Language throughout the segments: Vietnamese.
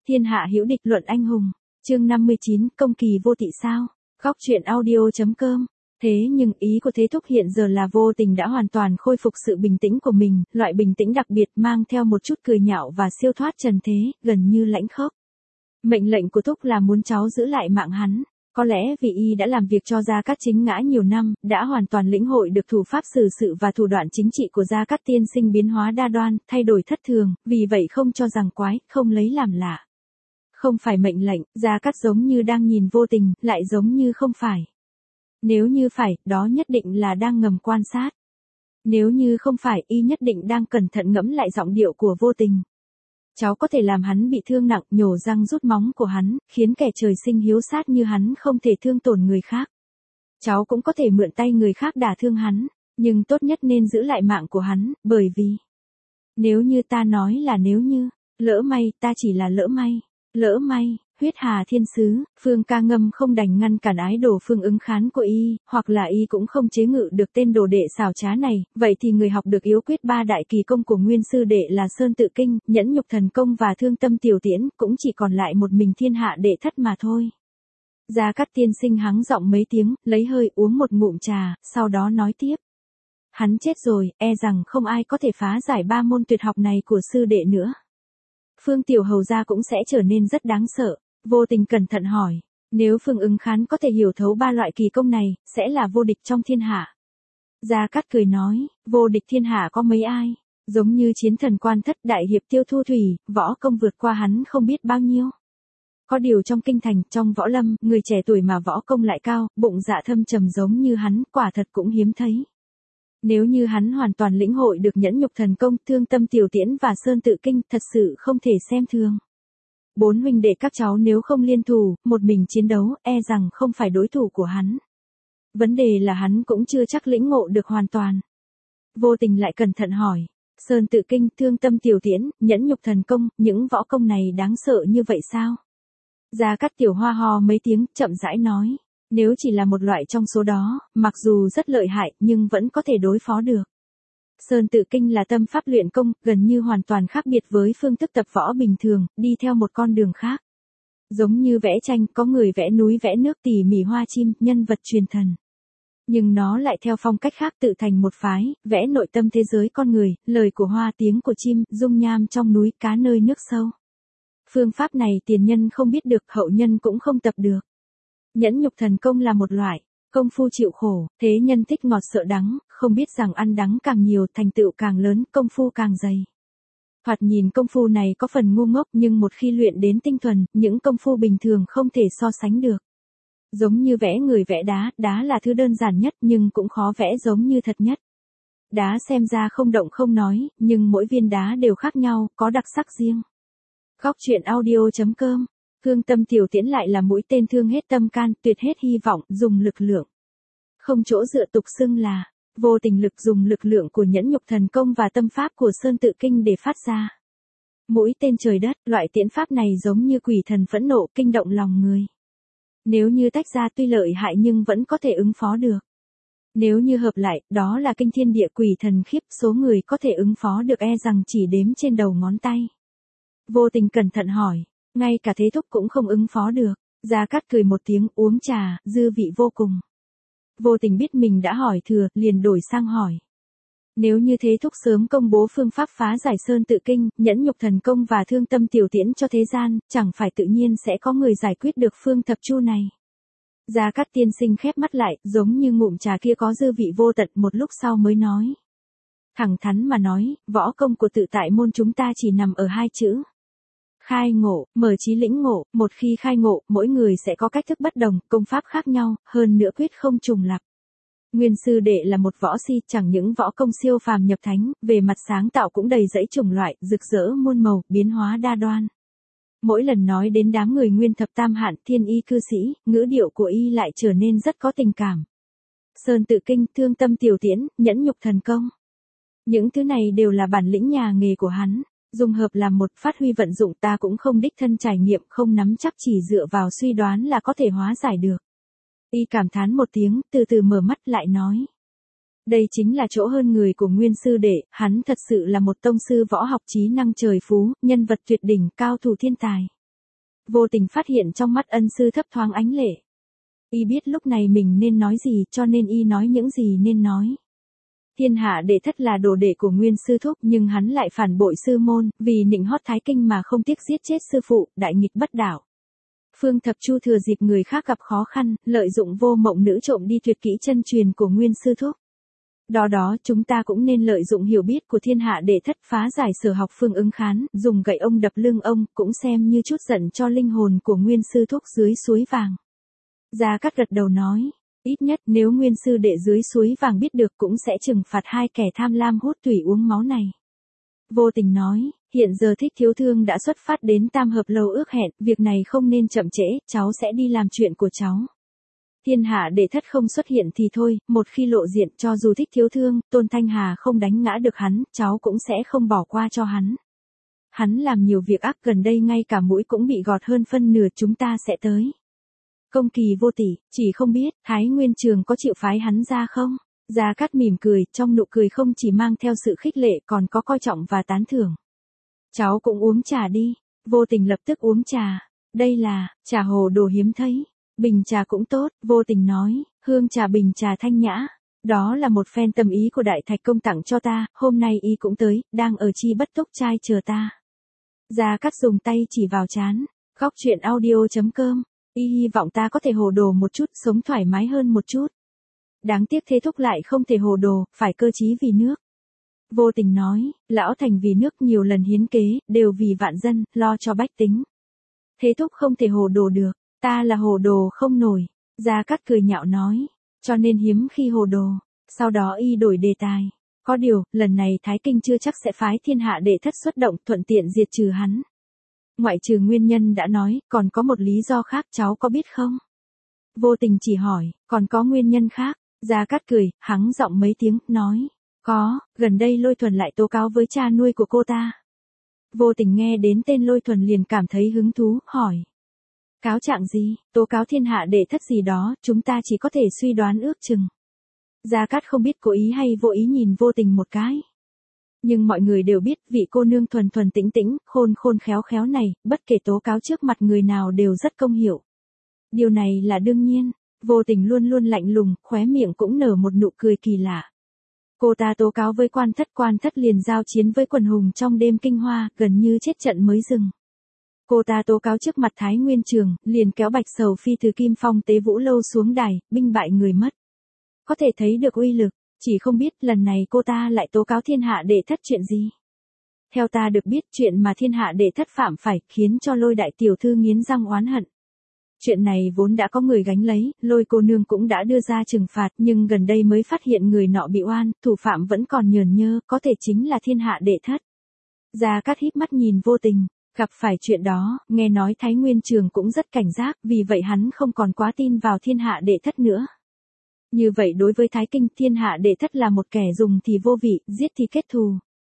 Thiên hạ hữu địch luận anh hùng. Chương 59, công kỳ vô tị sao? Góc truyện audio.com. Thế nhưng ý của Thế Thúc hiện giờ là Vô Tình đã hoàn toàn khôi phục sự bình tĩnh của mình, loại bình tĩnh đặc biệt mang theo một chút cười nhạo và siêu thoát trần thế, gần như lãnh khốc. Mệnh lệnh của Thúc là muốn cháu giữ lại mạng hắn. Có lẽ vì y đã làm việc cho Gia Cát Chính Ngã nhiều năm, đã hoàn toàn lĩnh hội được thủ pháp xử sự và thủ đoạn chính trị của Gia Cát tiên sinh biến hóa đa đoan, thay đổi thất thường, vì vậy không cho rằng quái, không lấy làm lạ. Không phải mệnh lệnh, Gia Cát giống như đang nhìn Vô Tình, lại giống như không phải. Nếu như phải, đó nhất định là đang ngầm quan sát. Nếu như không phải, y nhất định đang cẩn thận ngẫm lại giọng điệu của Vô Tình. Cháu có thể làm hắn bị thương nặng, nhổ răng rút móng của hắn, khiến kẻ trời sinh hiếu sát như hắn không thể thương tổn người khác. Cháu cũng có thể mượn tay người khác đả thương hắn, nhưng tốt nhất nên giữ lại mạng của hắn, bởi vì nếu như ta nói là nếu như, lỡ may, ta chỉ là lỡ may, huyết hà thiên sứ, Phương Ca Ngâm không đành ngăn cản ái đồ Phương Ứng Khán của y, hoặc là y cũng không chế ngự được tên đồ đệ xảo trá này, vậy thì người học được yếu quyết ba đại kỳ công của nguyên sư đệ là Sơn Tự Kinh, Nhẫn Nhục Thần Công và Thương Tâm Tiểu Tiễn, cũng chỉ còn lại một mình Thiên Hạ Đệ Thất mà thôi. Gia Cát tiên sinh hắng giọng mấy tiếng, lấy hơi uống một ngụm trà, sau đó nói tiếp. Hắn chết rồi, e rằng không ai có thể phá giải ba môn tuyệt học này của sư đệ nữa. Phương Tiểu Hầu gia cũng sẽ trở nên rất đáng sợ. Vô Tình cẩn thận hỏi, nếu Phương Ứng Khán có thể hiểu thấu ba loại kỳ công này, sẽ là vô địch trong thiên hạ. Gia Cát cười nói, vô địch thiên hạ có mấy ai, giống như chiến thần Quan Thất, đại hiệp Tiêu Thu Thủy, võ công vượt qua hắn không biết bao nhiêu. Có điều trong kinh thành, trong võ lâm, người trẻ tuổi mà võ công lại cao, bụng dạ thâm trầm giống như hắn, quả thật cũng hiếm thấy. Nếu như hắn hoàn toàn lĩnh hội được Nhẫn Nhục Thần Công, Thương Tâm Tiểu Tiễn và Sơn Tự Kinh, thật sự không thể xem thường. Bốn huynh đệ các cháu nếu không liên thủ, một mình chiến đấu, e rằng không phải đối thủ của hắn. Vấn đề là hắn cũng chưa chắc lĩnh ngộ được hoàn toàn. Vô Tình lại cẩn thận hỏi, Sơn Tự Kinh, Thương Tâm Tiểu Tiễn, Nhẫn Nhục Thần Công, những võ công này đáng sợ như vậy sao? Gia Cát Tiểu Hoa ho mấy tiếng, chậm rãi nói, nếu chỉ là một loại trong số đó, mặc dù rất lợi hại, nhưng vẫn có thể đối phó được. Sơn Tự Kinh là tâm pháp luyện công, gần như hoàn toàn khác biệt với phương thức tập võ bình thường, đi theo một con đường khác. Giống như vẽ tranh, có người vẽ núi vẽ nước tỉ mỉ hoa chim, nhân vật truyền thần. Nhưng nó lại theo phong cách khác tự thành một phái, vẽ nội tâm thế giới con người, lời của hoa tiếng của chim, dung nham trong núi, cá nơi nước sâu. Phương pháp này tiền nhân không biết được, hậu nhân cũng không tập được. Nhẫn Nhục Thần Công là một loại công phu chịu khổ, thế nhân thích ngọt sợ đắng, không biết rằng ăn đắng càng nhiều, thành tựu càng lớn, công phu càng dày. Thoạt nhìn công phu này có phần ngu ngốc, nhưng một khi luyện đến tinh thuần, những công phu bình thường không thể so sánh được. Giống như vẽ người vẽ đá, đá là thứ đơn giản nhất nhưng cũng khó vẽ giống như thật nhất. Đá xem ra không động không nói, nhưng mỗi viên đá đều khác nhau, có đặc sắc riêng. Góc truyện audio.com. Thương Tâm Tiểu Tiễn lại là mũi tên thương hết tâm can, tuyệt hết hy vọng, dùng lực lượng. Không chỗ dựa, tục xưng là Vô Tình lực, dùng lực lượng của Nhẫn Nhục Thần Công và tâm pháp của Sơn Tự Kinh để phát ra. Mũi tên trời đất, loại tiễn pháp này giống như quỷ thần phẫn nộ, kinh động lòng người. Nếu như tách ra tuy lợi hại nhưng vẫn có thể ứng phó được. Nếu như hợp lại, đó là kinh thiên địa quỷ thần khiếp, số người có thể ứng phó được e rằng chỉ đếm trên đầu ngón tay. Vô Tình cẩn thận hỏi, ngay cả Thế Thúc cũng không ứng phó được. Gia Cát cười một tiếng, uống trà, dư vị vô cùng. Vô Tình biết mình đã hỏi thừa, liền đổi sang hỏi. Nếu như Thế Thúc sớm công bố phương pháp phá giải Sơn Tự Kinh, Nhẫn Nhục Thần Công và Thương Tâm Tiểu Tiễn cho thế gian, chẳng phải tự nhiên sẽ có người giải quyết được phương thập chu này. Gia Cát tiên sinh khép mắt lại, giống như ngụm trà kia có dư vị vô tận, một lúc sau mới nói. Thẳng thắn mà nói, võ công của tự tại môn chúng ta chỉ nằm ở hai chữ. Khai ngộ, mở trí lĩnh ngộ, một khi khai ngộ, mỗi người sẽ có cách thức bất đồng, công pháp khác nhau, hơn nữa quyết không trùng lặp. Nguyên sư đệ là một võ si, chẳng những võ công siêu phàm nhập thánh, về mặt sáng tạo cũng đầy dẫy chủng loại, rực rỡ muôn màu, biến hóa đa đoan. Mỗi lần nói đến đám người Nguyên Thập Tam Hạn, thiên y cư sĩ, ngữ điệu của y lại trở nên rất có tình cảm. Sơn Tự Kinh, Thương Tâm Tiểu Tiễn, Nhẫn Nhục Thần Công. Những thứ này đều là bản lĩnh nhà nghề của hắn. Dùng hợp làm một, phát huy vận dụng, ta cũng không đích thân trải nghiệm, không nắm chắc, chỉ dựa vào suy đoán là có thể hóa giải được. Y cảm thán một tiếng, từ từ mở mắt lại nói. Đây chính là chỗ hơn người của Nguyên sư đệ, hắn thật sự là một tông sư võ học trí năng trời phú, nhân vật tuyệt đỉnh, cao thủ thiên tài. Vô tình phát hiện trong mắt ân sư thấp thoáng ánh lệ. Y biết lúc này mình nên nói gì cho nên y nói những gì nên nói. Thiên hạ đệ thất là đồ đệ của Nguyên sư thúc nhưng hắn lại phản bội sư môn, vì nịnh hót Thái Kinh mà không tiếc giết chết sư phụ, đại nghịch bất đạo. Phương Thập Chu thừa dịp người khác gặp khó khăn, lợi dụng Vô Mộng nữ trộm đi tuyệt kỹ chân truyền của Nguyên sư thúc. Đó chúng ta cũng nên lợi dụng hiểu biết của thiên hạ đệ thất phá giải Sở học Phương ứng khán, dùng gậy ông đập lưng ông, cũng xem như chút giận cho linh hồn của Nguyên sư thúc dưới suối vàng. Gia Cát gật đầu nói, ít nhất nếu Nguyên sư đệ dưới suối vàng biết được cũng sẽ trừng phạt hai kẻ tham lam hút thủy uống máu này. Vô Tình nói, hiện giờ Thích Thiếu Thương đã xuất phát đến Tam Hợp Lâu ước hẹn, việc này không nên chậm trễ, cháu sẽ đi làm chuyện của cháu. Thiên hạ đệ thất không xuất hiện thì thôi, một khi lộ diện cho dù Thích Thiếu Thương, Tôn Thanh Hà không đánh ngã được hắn, cháu cũng sẽ không bỏ qua cho hắn. Hắn làm nhiều việc ác, gần đây ngay cả mũi cũng bị gọt hơn phân nửa, chúng ta sẽ tới. Công Kỳ vô tỷ, chỉ không biết, Thái Nguyên Trường có chịu phái hắn ra không? Gia Cát mỉm cười, trong nụ cười không chỉ mang theo sự khích lệ còn có coi trọng và tán thưởng. Cháu cũng uống trà đi. Vô Tình lập tức uống trà. Đây là, trà hồ đồ hiếm thấy. Bình trà cũng tốt, Vô Tình nói, hương trà bình trà thanh nhã. Đó là một phen tâm ý của Đại Thạch Công tặng cho ta, hôm nay y cũng tới, đang ở Chi Bất Túc Trai chờ ta. Gia Cát dùng tay chỉ vào trán. Góc truyện audio.com. Y hy vọng ta có thể hồ đồ một chút, sống thoải mái hơn một chút. Đáng tiếc Thế Thúc lại không thể hồ đồ, phải cơ trí vì nước. Vô Tình nói, lão thành vì nước nhiều lần hiến kế, đều vì vạn dân, lo cho bách tính. Thế Thúc không thể hồ đồ được, ta là hồ đồ không nổi. Gia Cát cười nhạo nói, cho nên hiếm khi hồ đồ. Sau đó y đổi đề tài. Có điều, lần này Thái Kinh chưa chắc sẽ phái thiên hạ đệ thất xuất động, thuận tiện diệt trừ hắn. Ngoại trừ nguyên nhân đã nói, còn có một lý do khác, cháu có biết không? Vô Tình chỉ hỏi, còn có nguyên nhân khác? Gia Cát cười, hắng giọng mấy tiếng, nói, có, gần đây Lôi Thuần lại tố cáo với cha nuôi của cô ta. Vô Tình nghe đến tên Lôi Thuần liền cảm thấy hứng thú, hỏi. Cáo trạng gì, tố cáo thiên hạ đệ thất gì đó, chúng ta chỉ có thể suy đoán ước chừng. Gia Cát không biết cố ý hay vô ý nhìn Vô Tình một cái. Nhưng mọi người đều biết vị cô nương thuần thuần tĩnh tĩnh, khôn khôn khéo khéo này, bất kể tố cáo trước mặt người nào đều rất công hiệu. Điều này là đương nhiên. Vô Tình luôn luôn lạnh lùng, khóe miệng cũng nở một nụ cười kỳ lạ. Cô ta tố cáo với quan thất liền giao chiến với quần hùng trong đêm kinh hoa, gần như chết trận mới dừng. Cô ta tố cáo trước mặt Thái Nguyên Trường, liền kéo Bạch Sầu Phi từ Kim Phong Tế Vũ Lâu xuống đài, binh bại người mất. Có thể thấy được uy lực, chỉ không biết lần này cô ta lại tố cáo thiên hạ đệ thất chuyện gì. Theo ta được biết, chuyện mà thiên hạ đệ thất phạm phải, khiến cho Lôi đại tiểu thư nghiến răng oán hận. Chuyện này vốn đã có người gánh lấy, Lôi cô nương cũng đã đưa ra trừng phạt, nhưng gần đây mới phát hiện người nọ bị oan, thủ phạm vẫn còn nhờn nhơ, có thể chính là thiên hạ đệ thất. Gia Cát híp mắt nhìn Vô Tình, gặp phải chuyện đó, nghe nói Thái Nguyên Trường cũng rất cảnh giác, vì vậy hắn không còn quá tin vào thiên hạ đệ thất nữa. Như vậy đối với Thái Kinh, thiên hạ đệ thất là một kẻ dùng thì vô vị, giết thì kết thù.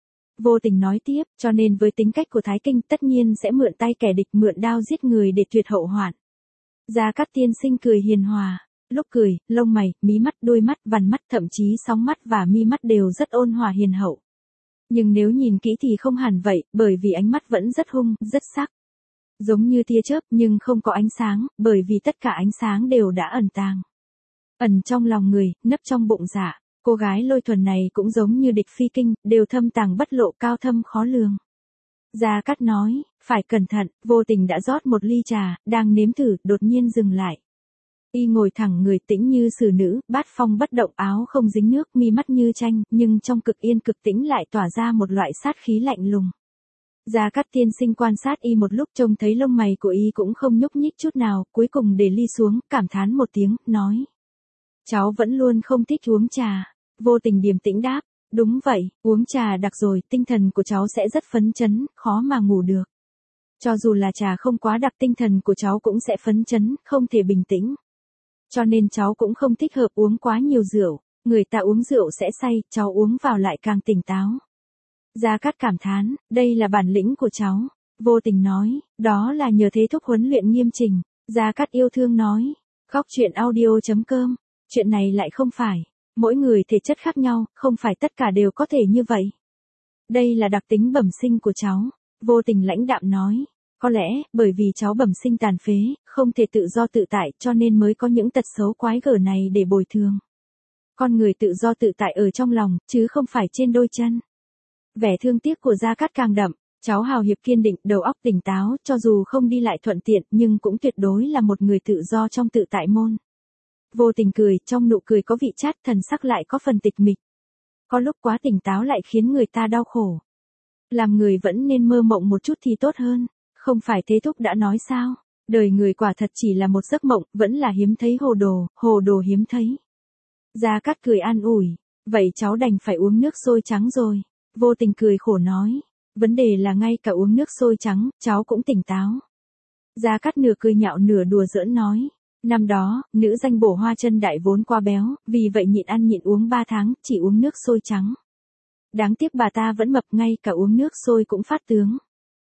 Vô Tình nói tiếp, cho nên với tính cách của Thái Kinh tất nhiên sẽ mượn tay kẻ địch, mượn đao giết người để tuyệt hậu hoạn. Gia Cát tiên sinh cười hiền hòa, lúc cười, lông mày, mí mắt, đôi mắt, vằn mắt, thậm chí sóng mắt và mi mắt đều rất ôn hòa hiền hậu. Nhưng nếu nhìn kỹ thì không hẳn vậy, bởi vì ánh mắt vẫn rất hung, rất sắc. Giống như tia chớp nhưng không có ánh sáng, bởi vì tất cả ánh sáng đều đã ẩn tàng. Ẩn trong lòng người, nấp trong bụng dạ. Cô gái Lôi Thuần này cũng giống như địch phi kinh, đều thâm tàng bất lộ, cao thâm khó lường. Gia Cát nói, phải cẩn thận. Vô Tình đã rót một ly trà, đang nếm thử, đột nhiên dừng lại. Y ngồi thẳng người, tĩnh như xử nữ, bát phong bất động, áo không dính nước, mi mắt như tranh, nhưng trong cực yên cực tĩnh lại tỏa ra một loại sát khí lạnh lùng. Gia Cát tiên sinh quan sát Y một lúc, trông thấy lông mày của Y cũng không nhúc nhích chút nào, cuối cùng để ly xuống, cảm thán một tiếng, nói. Cháu vẫn luôn không thích uống trà. Vô Tình điềm tĩnh đáp, đúng vậy, uống trà đặc rồi, tinh thần của cháu sẽ rất phấn chấn, khó mà ngủ được. Cho dù là trà không quá đặc, tinh thần của cháu cũng sẽ phấn chấn, không thể bình tĩnh. Cho nên cháu cũng không thích hợp uống quá nhiều rượu, người ta uống rượu sẽ say, cháu uống vào lại càng tỉnh táo. Gia Cát cảm thán, đây là bản lĩnh của cháu. Vô Tình nói, đó là nhờ Thế Thúc huấn luyện nghiêm chỉnh. Gia Cát yêu thương nói, góc truyện audio.com, chuyện này lại không phải. Mỗi người thể chất khác nhau, không phải tất cả đều có thể như vậy. Đây là đặc tính bẩm sinh của cháu. Vô Tình lãnh đạm nói. Có lẽ, bởi vì cháu bẩm sinh tàn phế, không thể tự do tự tại cho nên mới có những tật xấu quái gở này để bồi thường. Con người tự do tự tại ở trong lòng, chứ không phải trên đôi chân. Vẻ thương tiếc của Gia Cát càng đậm, cháu hào hiệp kiên định, đầu óc tỉnh táo, cho dù không đi lại thuận tiện nhưng cũng tuyệt đối là một người tự do trong tự tại môn. Vô Tình cười, trong nụ cười có vị chát, thần sắc lại có phần tịch mịch. Có lúc quá tỉnh táo lại khiến người ta đau khổ. Làm người vẫn nên mơ mộng một chút thì tốt hơn, không phải Thế Thúc đã nói sao? Đời người quả thật chỉ là một giấc mộng, vẫn là hiếm thấy hồ đồ hiếm thấy. Gia Cát cười an ủi, vậy cháu đành phải uống nước sôi trắng rồi. Vô Tình cười khổ nói, vấn đề là ngay cả uống nước sôi trắng, cháu cũng tỉnh táo. Gia Cát nửa cười nhạo nửa đùa giỡn nói, năm đó, nữ danh bổ Hoa Chân Đại vốn quá béo, vì vậy nhịn ăn nhịn uống 3 tháng, chỉ uống nước sôi trắng. Đáng tiếc bà ta vẫn mập, ngay cả uống nước sôi cũng phát tướng.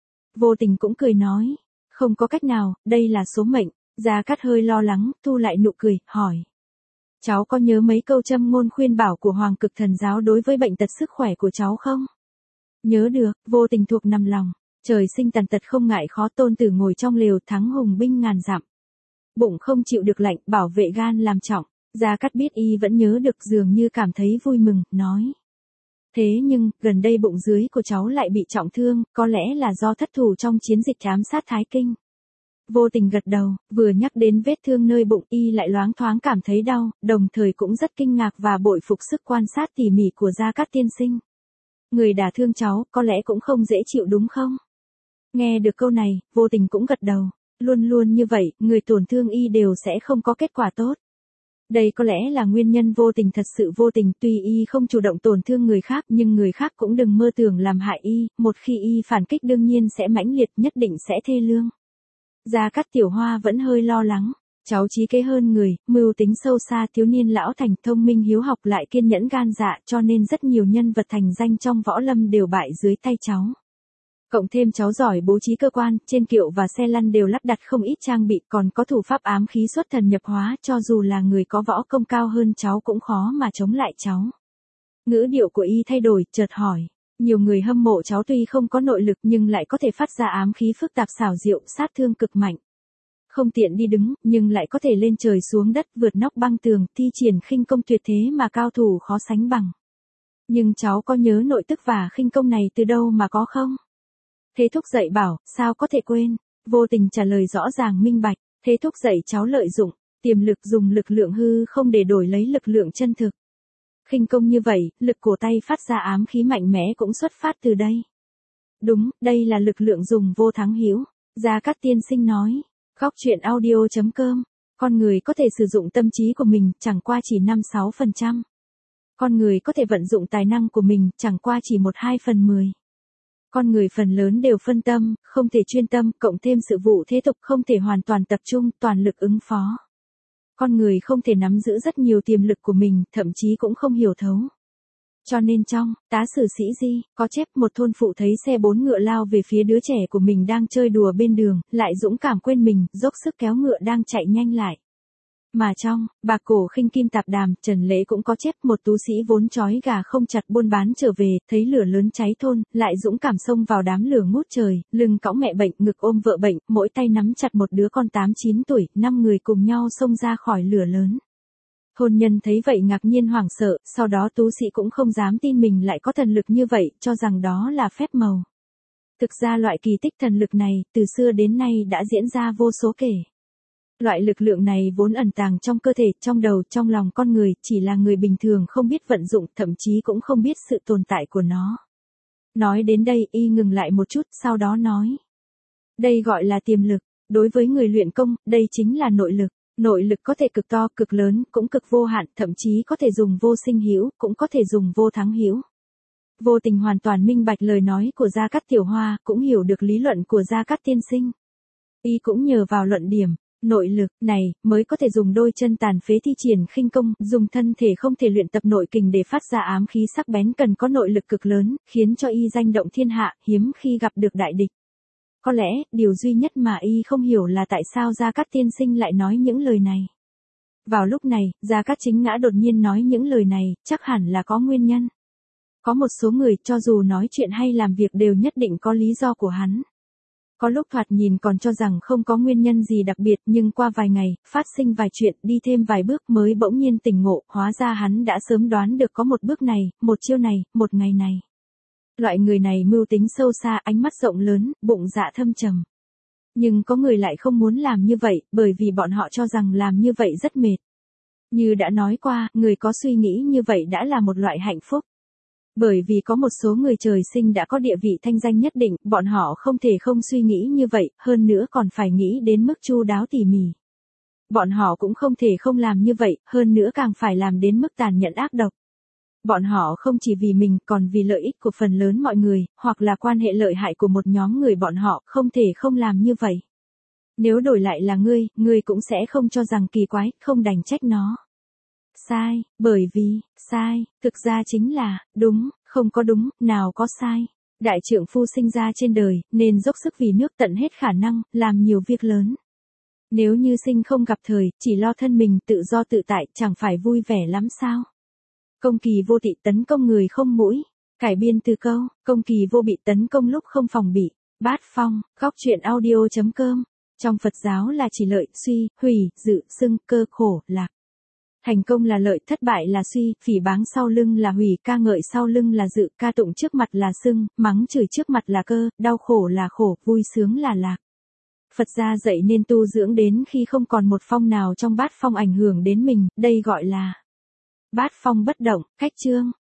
Vô Tình cũng cười nói, không có cách nào, đây là số mệnh. Gia Cát hơi lo lắng, thu lại nụ cười, hỏi. Cháu có nhớ mấy câu châm ngôn khuyên bảo của Hoàng Cực Thần Giáo đối với bệnh tật sức khỏe của cháu không? Nhớ được, Vô Tình thuộc nằm lòng. Trời sinh tàn tật không ngại khó, tôn tử ngồi trong lều, thắng hùng binh ngàn dặm. Bụng không chịu được lạnh, bảo vệ gan làm trọng. Gia Cát biết y vẫn nhớ được, dường như cảm thấy vui mừng, nói. Thế nhưng, gần đây bụng dưới của cháu lại bị trọng thương, có lẽ là do thất thủ trong chiến dịch ám sát Thái Kinh. Vô Tình gật đầu, vừa nhắc đến vết thương nơi bụng y lại loáng thoáng cảm thấy đau, đồng thời cũng rất kinh ngạc và bội phục sức quan sát tỉ mỉ của Gia Cát tiên sinh. Người đả thương cháu, có lẽ cũng không dễ chịu đúng không? Nghe được câu này, Vô Tình cũng gật đầu, luôn luôn như vậy, người tổn thương y đều sẽ không có kết quả tốt. Đây có lẽ là nguyên nhân Vô Tình thật sự vô tình, tuy y không chủ động tổn thương người khác nhưng người khác cũng đừng mơ tưởng làm hại y, một khi y phản kích đương nhiên sẽ mãnh liệt, nhất định sẽ thê lương. Gia Cát Tiểu Hoa vẫn hơi lo lắng, cháu trí kế hơn người, mưu tính sâu xa, thiếu niên lão thành, thông minh hiếu học lại kiên nhẫn gan dạ, cho nên rất nhiều nhân vật thành danh trong võ lâm đều bại dưới tay cháu. Cộng thêm cháu giỏi bố trí cơ quan, trên kiệu và xe lăn đều lắp đặt không ít trang bị, còn có thủ pháp ám khí xuất thần nhập hóa, cho dù là người có võ công cao hơn cháu cũng khó mà chống lại cháu. Ngữ điệu của y thay đổi, chợt hỏi, nhiều người hâm mộ cháu tuy không có nội lực nhưng lại có thể phát ra ám khí phức tạp xảo diệu, sát thương cực mạnh. Không tiện đi đứng, nhưng lại có thể lên trời xuống đất, vượt nóc băng tường, thi triển khinh công tuyệt thế mà cao thủ khó sánh bằng. Nhưng cháu có nhớ nội tức và khinh công này từ đâu mà có không? Thế Thúc dạy bảo, sao có thể quên? Vô Tình trả lời rõ ràng minh bạch, Thế Thúc dạy cháu lợi dụng tiềm lực, dùng lực lượng hư không để đổi lấy lực lượng chân thực. Khinh công như vậy, lực cổ tay phát ra ám khí mạnh mẽ cũng xuất phát từ đây. Đúng, đây là lực lượng dùng vô thắng hữu. Gia Cát tiên sinh nói. Góc truyện audio.com. Con người có thể sử dụng tâm trí của mình, chẳng qua chỉ 5-6%. Con người có thể vận dụng tài năng của mình, chẳng qua chỉ 1-2/10. Con người phần lớn đều phân tâm, không thể chuyên tâm, cộng thêm sự vụ thế tục không thể hoàn toàn tập trung, toàn lực ứng phó. Con người không thể nắm giữ rất nhiều tiềm lực của mình, thậm chí cũng không hiểu thấu. Cho nên trong Tá Sử Sĩ Di, có chép một thôn phụ thấy xe 4 ngựa lao về phía đứa trẻ của mình đang chơi đùa bên đường, lại dũng cảm quên mình, dốc sức kéo ngựa đang chạy nhanh lại. Mà trong Bạc Cổ Khinh Kim Tạp Đàm, Trần Lễ cũng có chép một tú sĩ vốn trói gà không chặt buôn bán trở về, thấy lửa lớn cháy thôn, lại dũng cảm xông vào đám lửa ngút trời, lưng cõng mẹ bệnh, ngực ôm vợ bệnh, mỗi tay nắm chặt một đứa con 8-9 tuổi, 5 người cùng nhau xông ra khỏi lửa lớn. Thôn nhân thấy vậy ngạc nhiên hoảng sợ, sau đó tú sĩ cũng không dám tin mình lại có thần lực như vậy, cho rằng đó là phép màu. Thực ra loại kỳ tích thần lực này, từ xưa đến nay đã diễn ra vô số kể. Loại lực lượng này vốn ẩn tàng trong cơ thể, trong đầu, trong lòng con người, chỉ là người bình thường không biết vận dụng, thậm chí cũng không biết sự tồn tại của nó. Nói đến đây, y ngừng lại một chút, sau đó nói. Đây gọi là tiềm lực, đối với người luyện công, đây chính là nội lực. Nội lực có thể cực to, cực lớn, cũng cực vô hạn, thậm chí có thể dùng vô sinh hữu, cũng có thể dùng vô thắng hữu. Vô Tình hoàn toàn minh bạch lời nói của Gia Cát Tiểu Hoa, cũng hiểu được lý luận của Gia Cát tiên sinh. Y cũng nhờ vào luận điểm nội lực này mới có thể dùng đôi chân tàn phế thi triển khinh công, dùng thân thể không thể luyện tập nội kình để phát ra ám khí sắc bén, cần có nội lực cực lớn, khiến cho y danh động thiên hạ, hiếm khi gặp được đại địch. Có lẽ, điều duy nhất mà y không hiểu là tại sao Gia Cát tiên sinh lại nói những lời này. Vào lúc này, Gia Cát Chính Ngã đột nhiên nói những lời này, chắc hẳn là có nguyên nhân. Có một số người cho dù nói chuyện hay làm việc đều nhất định có lý do của hắn. Có lúc thoạt nhìn còn cho rằng không có nguyên nhân gì đặc biệt, nhưng qua vài ngày, phát sinh vài chuyện, đi thêm vài bước mới bỗng nhiên tỉnh ngộ, hóa ra hắn đã sớm đoán được có một bước này, một chiêu này, một ngày này. Loại người này mưu tính sâu xa, ánh mắt rộng lớn, bụng dạ thâm trầm. Nhưng có người lại không muốn làm như vậy, bởi vì bọn họ cho rằng làm như vậy rất mệt. Như đã nói qua, người có suy nghĩ như vậy đã là một loại hạnh phúc. Bởi vì có một số người trời sinh đã có địa vị thanh danh nhất định, bọn họ không thể không suy nghĩ như vậy, hơn nữa còn phải nghĩ đến mức chu đáo tỉ mỉ. Bọn họ cũng không thể không làm như vậy, hơn nữa càng phải làm đến mức tàn nhẫn ác độc. Bọn họ không chỉ vì mình, còn vì lợi ích của phần lớn mọi người, hoặc là quan hệ lợi hại của một nhóm người, bọn họ không thể không làm như vậy. Nếu đổi lại là ngươi cũng sẽ không cho rằng kỳ quái, không đành trách nó. Sai, bởi vì, sai, thực ra chính là, đúng, không có đúng, nào có sai. Đại trượng phu sinh ra trên đời, nên dốc sức vì nước tận hết khả năng, làm nhiều việc lớn. Nếu như sinh không gặp thời, chỉ lo thân mình tự do tự tại, chẳng phải vui vẻ lắm sao? Công kỳ vô thị tấn công người không mũi. Cải biên từ câu, công kỳ vô bị tấn công lúc không phòng bị. Bát Phong, góc truyện audio.com. Trong Phật giáo là chỉ lợi, suy, hủy, dự, xưng, cơ, khổ, lạc. Thành công là lợi, thất bại là suy, phỉ báng sau lưng là hủy, ca ngợi sau lưng là dự, ca tụng trước mặt là xưng, mắng chửi trước mặt là cơ, đau khổ là khổ, vui sướng là lạc. Phật gia dạy nên tu dưỡng đến khi không còn một phong nào trong bát phong ảnh hưởng đến mình, đây gọi là bát phong bất động. Cách chương